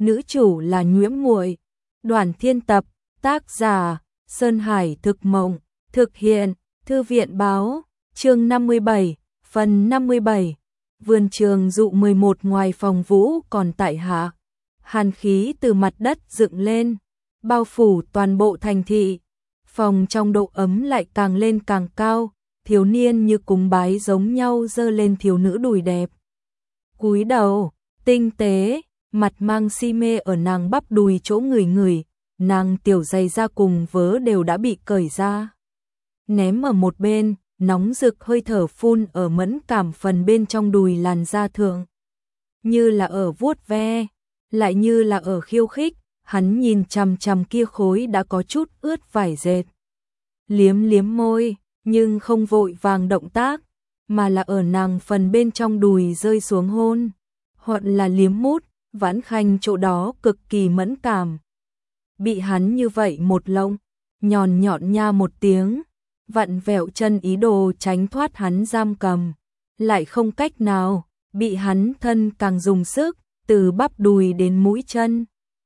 nữ chủ là Nhuễm Muội. Đoàn Thiên Tập, tác giả Sơn Hải Thực Mộng, thực hiện Thư viện Báo, chương 57, phần 57. Vườn trường dụ 11 ngoài phòng vũ còn tại hạ. Hàn khí từ mặt đất dựng lên, bao phủ toàn bộ thành thị. Phòng trong độ ấm lại càng lên càng cao, thiếu niên như cúng bái giống nhau giơ lên thiếu nữ đùi đẹp. Cúi đầu, tinh tế, mặt mang si mê ở nàng bắp đùi chỗ người, nàng tiểu giày da cùng vớ đều đã bị cởi ra. Ném ở một bên, nóng rực hơi thở phun ở mẫn cảm phần bên trong đùi làn da thượng. Như là ở vuốt ve, lại như là ở khiêu khích, hắn nhìn chằm chằm kia khối đã có chút ướt vải dệt. Liếm liếm môi, nhưng không vội vàng động tác, mà là ở nàng phần bên trong đùi rơi xuống hôn, hoặc là liếm mút, Vãn Khanh chỗ đó cực kỳ mẫn cảm. Bị hắn như vậy một lông, nhọn nhọn nha một tiếng, vặn vẹo chân ý đồ tránh thoát hắn giam cầm, lại không cách nào, bị hắn thân càng dùng sức, từ bắp đùi đến mũi chân.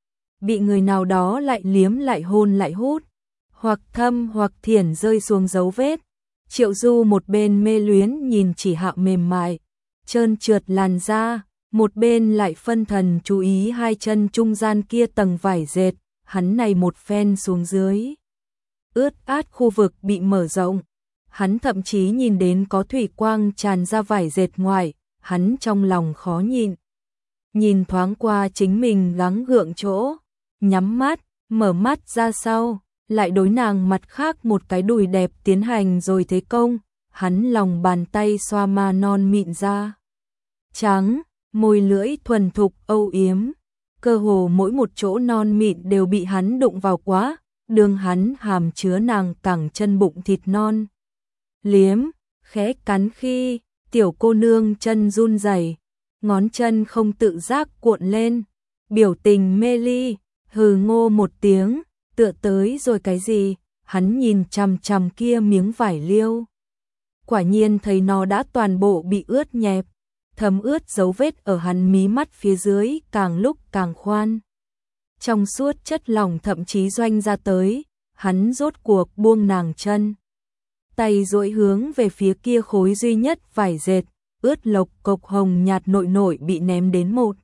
Bị người nào đó lại liếm lại hôn lại hút, hoặc thâm hoặc thiển rơi xuống dấu vết. Triệu Du một bên mê luyến nhìn chỉ hạ mềm mại, trơn trượt làn da, một bên lại phân thần chú ý hai chân trung gian kia tầng vải dệt, hắn này một phen xuống dưới. Ướt át khu vực bị mở rộng, hắn thậm chí nhìn đến có thủy quang tràn ra vải dệt ngoài, hắn trong lòng khó nhịn. Nhìn thoáng qua chính mình gắng gượng chỗ, nhắm mắt, mở mắt ra sau, lại đối nàng mặt khác một cái đùi đẹp tiến hành rồi thế công, hắn lòng bàn tay xoa ma non mịn ra. Trắng, môi lưỡi thuần thục âu yếm, cơ hồ mỗi một chỗ non mịn đều bị hắn đụng vào quá, đường hắn hàm chứa nàng cẳng chân bụng thịt non. Liếm, khẽ cắn khi, tiểu cô nương chân run rẩy, ngón chân không tự giác cuộn lên, biểu tình mê ly, hừ ngô một tiếng, tựa tới rồi cái gì, hắn nhìn chằm chằm kia miếng vải liêu. Quả nhiên thấy nó đã toàn bộ bị ướt nhẹp, thấm ướt dấu vết ở hắn mí mắt phía dưới càng lúc càng khoan. Trong suốt chất lỏng thậm chí doanh ra tới, hắn rốt cuộc buông nàng chân. Tay duỗi hướng về phía kia khối duy nhất vải dệt, ướt lộc cộc hồng nhạt nội bị ném đến một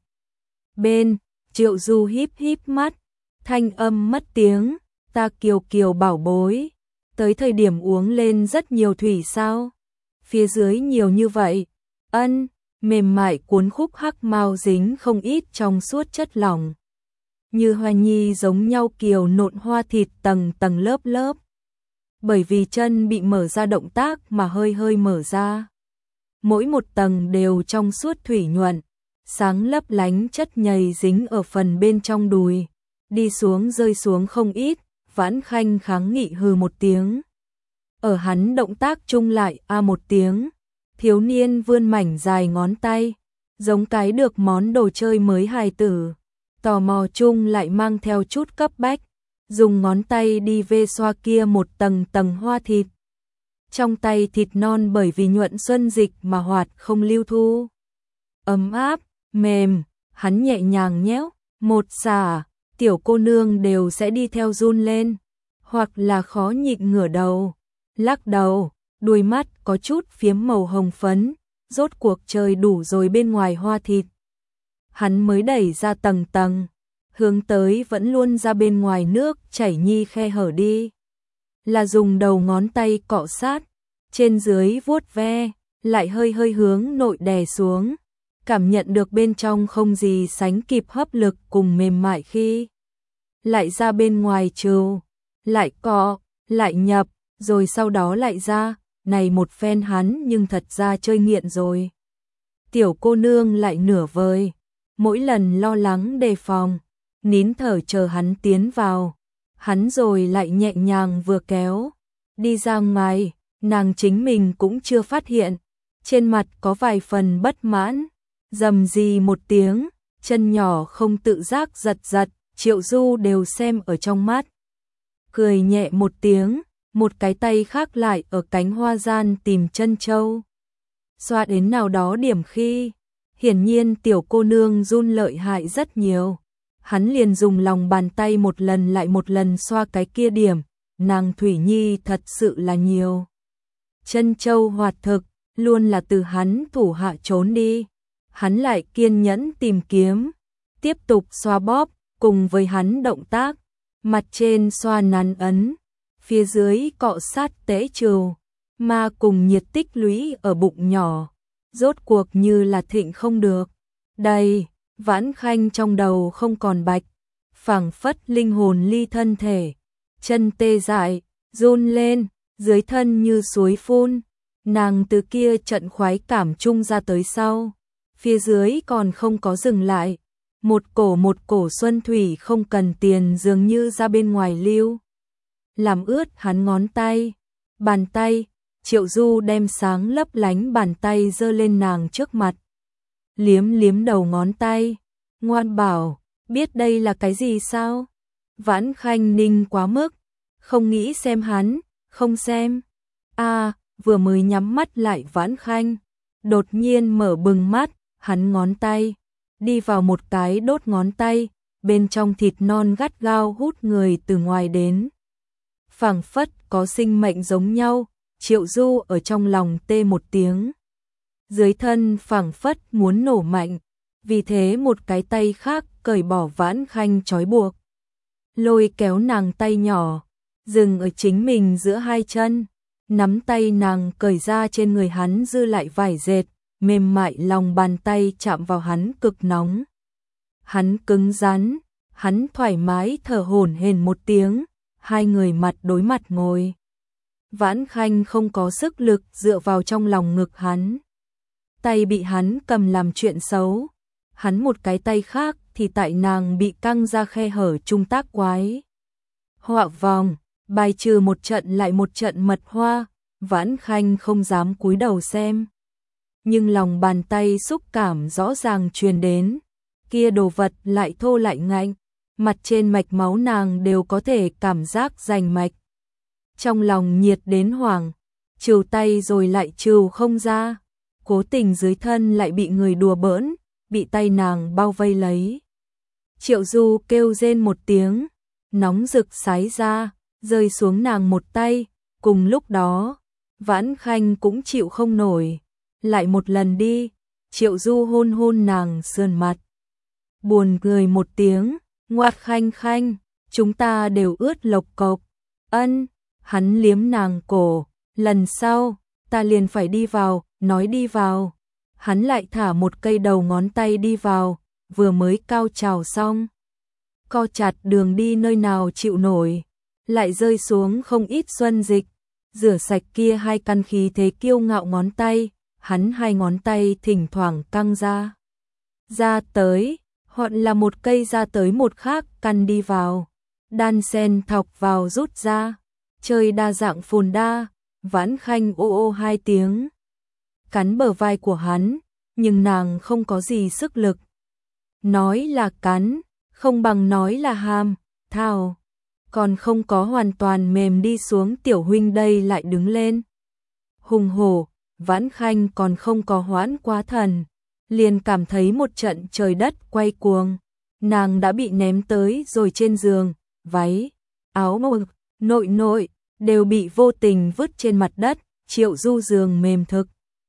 bên. Triệu Du híp híp mắt, thanh âm mất tiếng, ta kiều kiều bảo bối, tới thời điểm uống lên rất nhiều thủy sao? Phía dưới nhiều như vậy, ân, mềm mại cuốn khúc hắc mao dính không ít trong suốt chất lỏng. Như hoa nhi giống nhau kiều nộn hoa thịt tầng tầng lớp lớp. Bởi vì chân bị mở ra động tác mà hơi hơi mở ra. Mỗi một tầng đều trong suốt thủy nhuận, sáng lấp lánh chất nhầy dính ở phần bên trong đùi. Đi xuống rơi xuống không ít, Vãn Khanh kháng nghị hừ một tiếng. Ở hắn động tác chung lại một tiếng, thiếu niên vươn mảnh dài ngón tay, giống cái được món đồ chơi mới hài tử. Tò mò chung lại mang theo chút cấp bách, dùng ngón tay đi vê xoa kia một tầng tầng hoa thịt. Trong tay thịt non bởi vì nhuận xuân dịch mà hoạt không lưu thu. Ấm áp, mềm, hắn nhẹ nhàng nhéo, một xả, tiểu cô nương đều sẽ đi theo run lên, hoặc là khó nhịn ngửa đầu, lắc đầu, đuôi mắt có chút phiếm màu hồng phấn, rốt cuộc trời đủ rồi bên ngoài hoa thịt. Hắn mới đẩy ra tầng tầng, hướng tới vẫn luôn ra bên ngoài nước chảy nhi khe hở đi. Là dùng đầu ngón tay cọ sát, trên dưới vuốt ve, lại hơi hơi hướng nội đè xuống, cảm nhận được bên trong không gì sánh kịp hấp lực cùng mềm mại khi. Lại ra bên ngoài trừ, lại cọ, lại nhập, rồi sau đó lại ra, này một phen hắn nhưng thật ra chơi nghiện rồi. Tiểu cô nương lại nửa vời, mỗi lần lo lắng đề phòng, nín thở chờ hắn tiến vào, hắn rồi lại nhẹ nhàng vừa kéo, đi ra ngoài, nàng chính mình cũng chưa phát hiện, trên mặt có vài phần bất mãn, rầm rì một tiếng, chân nhỏ không tự giác giật giật, Triệu Du đều xem ở trong mắt. Cười nhẹ một tiếng, một cái tay khác lại ở cánh hoa gian tìm chân châu. Xoa đến nào đó điểm khi, hiển nhiên tiểu cô nương run lợi hại rất nhiều. hắn liền dùng lòng bàn tay một lần lại một lần xoa cái kia điểm, nàng Thủy Nhi thật sự là nhiều. Chân châu hoạt thực, luôn là từ hắn thủ hạ trốn đi. Hắn lại kiên nhẫn tìm kiếm, tiếp tục xoa bóp, cùng với hắn động tác, mặt trên xoa nắn ấn, phía dưới cọ sát tế trừu, mà cùng nhiệt tích lũy ở bụng nhỏ, rốt cuộc như là thịnh không được. Đây, Vãn Khanh trong đầu không còn bạch, phảng phất linh hồn ly thân thể, chân tê dại, run lên, dưới thân như suối phun, nàng từ kia trận khoái cảm chung ra tới sau, phía dưới còn không có dừng lại, một cổ xuân thủy không cần tiền dường như ra bên ngoài lưu, làm ướt hắn ngón tay, bàn tay. Triệu Du đem sáng lấp lánh bàn tay giơ lên nàng trước mặt, liếm liếm đầu ngón tay, ngoan bảo, biết đây là cái gì sao? Vãn Khanh ninh quá mức, không nghĩ xem hắn, không xem. Vừa mới nhắm mắt lại Vãn Khanh, đột nhiên mở bừng mắt, hắn ngón tay, đi vào một cái đốt ngón tay, bên trong thịt non gắt gao hút người từ ngoài đến. Phảng phất có sinh mệnh giống nhau, Triệu Du ở trong lòng tê một tiếng. Dưới thân phảng phất muốn nổ mạnh, vì thế một cái tay khác cởi bỏ Vãn Khanh trói buộc. Lôi kéo nàng tay nhỏ, dừng ở chính mình giữa hai chân, nắm tay nàng cởi ra trên người hắn dư lại vải dệt, mềm mại lòng bàn tay chạm vào hắn cực nóng. Hắn cứng rắn, hắn thoải mái thở hổn hển một tiếng, hai người mặt đối mặt ngồi. Vãn Khanh không có sức lực dựa vào trong lòng ngực hắn. Tay bị hắn cầm làm chuyện xấu. Hắn một cái tay khác thì tại nàng bị căng ra khe hở trung tác quái. Họa vòng, bài trừ một trận lại một trận mật hoa, Vãn Khanh không dám cúi đầu xem. Nhưng lòng bàn tay xúc cảm rõ ràng truyền đến. Kia đồ vật lại thô lại ngạnh, mặt trên mạch máu nàng đều có thể cảm giác rành mạch. Trong lòng nhiệt đến hoảng, trừ tay rồi lại trừ không ra, cố tình dưới thân lại bị người đùa bỡn, bị tay nàng bao vây lấy. Triệu Du kêu rên một tiếng, nóng rực sái ra, rơi xuống nàng một tay, cùng lúc đó, Vãn Khanh cũng chịu không nổi, lại một lần đi, Triệu Du hôn hôn nàng sườn mặt. Buồn cười một tiếng, ngoạc Khanh Khanh, chúng ta đều ướt lộc cộc, ân. Hắn liếm nàng cổ, lần sau, ta liền phải đi vào, nói đi vào. Hắn lại thả một cây đầu ngón tay đi vào, vừa mới cao trào xong. Co chặt đường đi nơi nào chịu nổi, lại rơi xuống không ít xuân dịch, rửa sạch kia hai căn khí thế kiêu ngạo ngón tay, hắn hai ngón tay thỉnh thoảng căng ra. Ra tới, hoặc là một cây ra tới một khác căn đi vào, đan sen thọc vào rút ra. Chơi đa dạng phồn đa, Vãn Khanh ô ô hai tiếng, cắn bờ vai của hắn, nhưng nàng không có gì sức lực. Nói là cắn, không bằng nói là hàm, thao, còn không có hoàn toàn mềm đi xuống tiểu huynh đây lại đứng lên. Hùng hổ, Vãn Khanh còn không có hoãn quá thần, liền cảm thấy một trận trời đất quay cuồng, nàng đã bị ném tới rồi trên giường, váy, áo màu nội đều bị vô tình vứt trên mặt đất, Triệu Du giường mềm thực.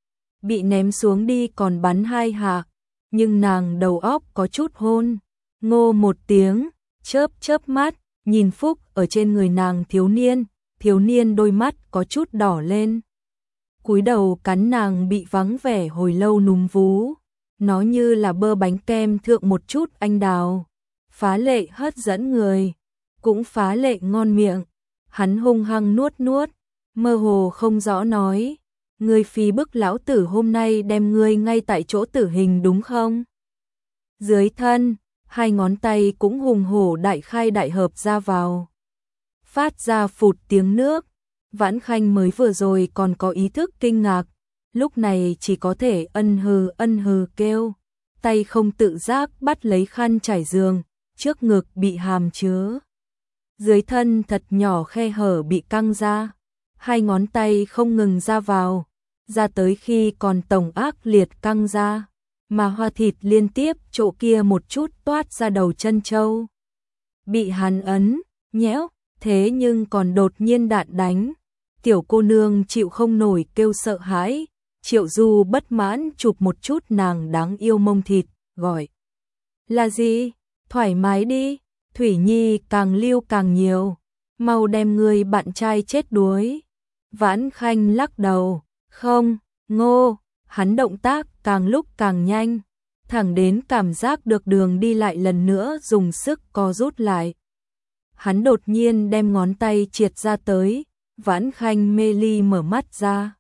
Bị ném xuống đi còn bắn hai hạ, nhưng nàng đầu óc có chút hôn. Ngô một tiếng, chớp mắt, nhìn Phúc ở trên người nàng thiếu niên đôi mắt có chút đỏ lên. Cúi đầu cắn nàng bị vắng vẻ hồi lâu núm vú, nó như là bơ bánh kem thượng một chút anh đào, phá lệ hấp dẫn người, cũng phá lệ ngon miệng. Hắn hung hăng nuốt, mơ hồ không rõ nói, ngươi phi bức lão tử hôm nay đem ngươi ngay tại chỗ tử hình đúng không? Dưới thân, hai ngón tay cũng hùng hổ đại khai đại hợp ra vào. Phát ra phụt tiếng nước, Vãn Khanh mới vừa rồi còn có ý thức kinh ngạc, lúc này chỉ có thể ân hừ kêu, tay không tự giác bắt lấy khăn trải giường, trước ngực bị hàm chứa. Dưới thân thật nhỏ khe hở bị căng ra, hai ngón tay không ngừng ra vào, ra tới khi còn tổng ác liệt căng ra, mà hoa thịt liên tiếp chỗ kia một chút toát ra đầu chân trâu. Bị hắn ấn, nhéo, thế nhưng còn đột nhiên đạn đánh. Tiểu cô nương chịu không nổi kêu sợ hãi, Triệu Du bất mãn chụp một chút nàng đáng yêu mông thịt, gọi. Là gì? Thoải mái đi, Thủy Nhi càng lưu càng nhiều, mau đem người bạn trai chết đuối. Vãn Khanh lắc đầu, không, Ngô, hắn động tác càng lúc càng nhanh, thẳng đến cảm giác được đường đi lại lần nữa dùng sức co rút lại. Hắn đột nhiên đem ngón tay triệt ra tới, Vãn Khanh mê ly mở mắt ra.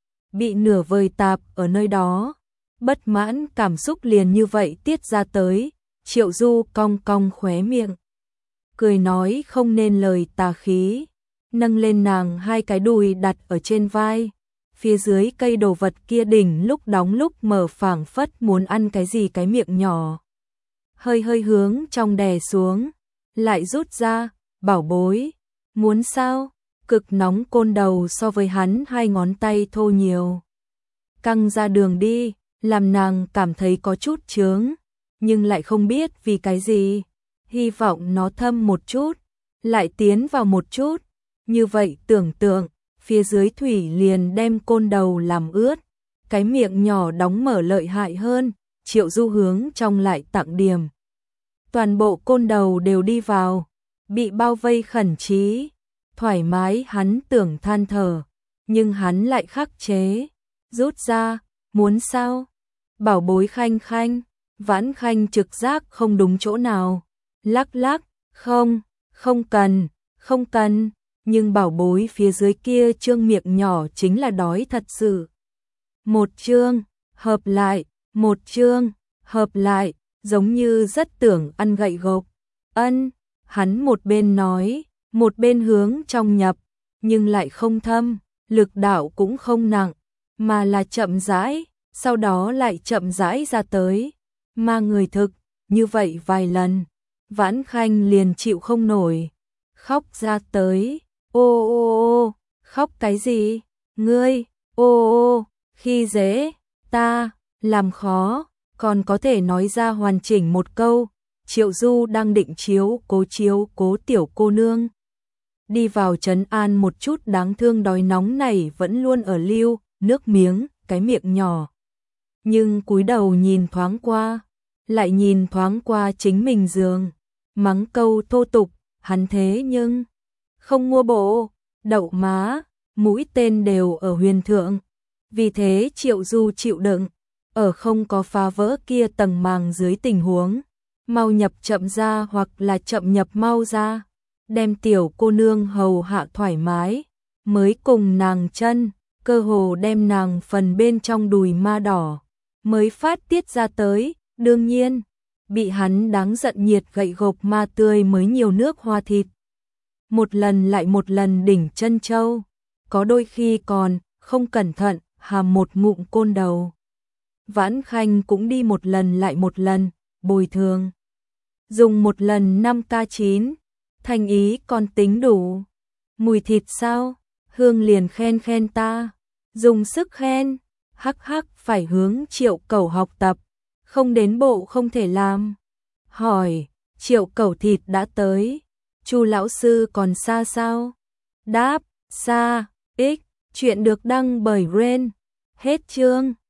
Bị nửa vời tạp ở nơi đó, bất mãn cảm xúc liền như vậy tiết ra tới, Triệu Du cong cong khóe miệng. Cười nói không nên lời tà khí, nâng lên nàng hai cái đùi đặt ở trên vai. Phía dưới cây đồ vật kia đỉnh lúc đóng lúc mở phảng phất muốn ăn cái gì cái miệng nhỏ. Hơi hơi hướng trong đè xuống, lại rút ra, bảo bối, muốn sao? Cực nóng côn đầu so với hắn hai ngón tay thô nhiều. Căng ra đường đi, làm nàng cảm thấy có chút chướng, nhưng lại không biết vì cái gì. Hy vọng nó thâm một chút, lại tiến vào một chút. Như vậy tưởng tượng, phía dưới thủy liền đem côn đầu làm ướt. Cái miệng nhỏ đóng mở lợi hại hơn, Triệu Du hướng trong lại tặng điểm. Toàn bộ côn đầu đều đi vào, bị bao vây khẩn trí. Thoải mái hắn tưởng than thở, nhưng hắn lại khắc chế. Rút ra, muốn sao? Bảo bối Khanh Khanh, Vãn Khanh trực giác không đúng chỗ nào. Lắc lắc, không, không cần, không cần. Nhưng bảo bối phía dưới kia trương miệng nhỏ chính là đói thật sự. Một trương, hợp lại, một trương, hợp lại, giống như rất tưởng ăn gậy gộc. Ân, hắn một bên nói, một bên hướng trong nhập, nhưng lại không thâm, lực đạo cũng không nặng, mà là chậm rãi, sau đó lại chậm rãi ra tới. Mà người thực, như vậy vài lần, Vãn Khanh liền chịu không nổi, khóc ra tới. Ô ô ô, khóc cái gì? Ngươi, ô ô, khi dễ, ta, làm khó, còn có thể nói ra hoàn chỉnh một câu. Triệu Du đang định chiếu cố tiểu cô nương. Đi vào trấn an một chút đáng thương đói nóng này vẫn luôn ở lưu, nước miếng, cái miệng nhỏ. Nhưng cúi đầu nhìn thoáng qua, lại nhìn thoáng qua chính mình giường, mắng câu thô tục, hắn thế nhưng không mua bộ, đậu má, mũi tên đều ở huyền thượng. Vì thế Triệu Du chịu đựng, ở không có phá vỡ kia tầng màng dưới tình huống, mau nhập chậm ra hoặc là chậm nhập mau ra, đem tiểu cô nương hầu hạ thoải mái, mới cùng nàng chân, cơ hồ đem nàng phần bên trong đùi ma đỏ, mới phát tiết ra tới, đương nhiên, bị hắn đáng giận nhiệt gậy gộc ma tươi mới nhiều nước hoa thịt. Một lần lại một lần đỉnh chân châu, có đôi khi còn không cẩn thận hàm một ngụm côn đầu. Vãn Khanh cũng đi một lần lại một lần, bồi thường. Dùng một lần 5k9, thành ý còn tính đủ. Mùi thịt sao? Hương liền khen khen ta. Dùng sức khen, hắc hắc phải hướng Triệu Cẩu học tập, không đến bộ không thể làm. Hỏi, Triệu Cẩu thịt đã tới, Chu lão sư còn xa sao? Đáp, xa, chuyện được đăng bởi Ren. Hết chương.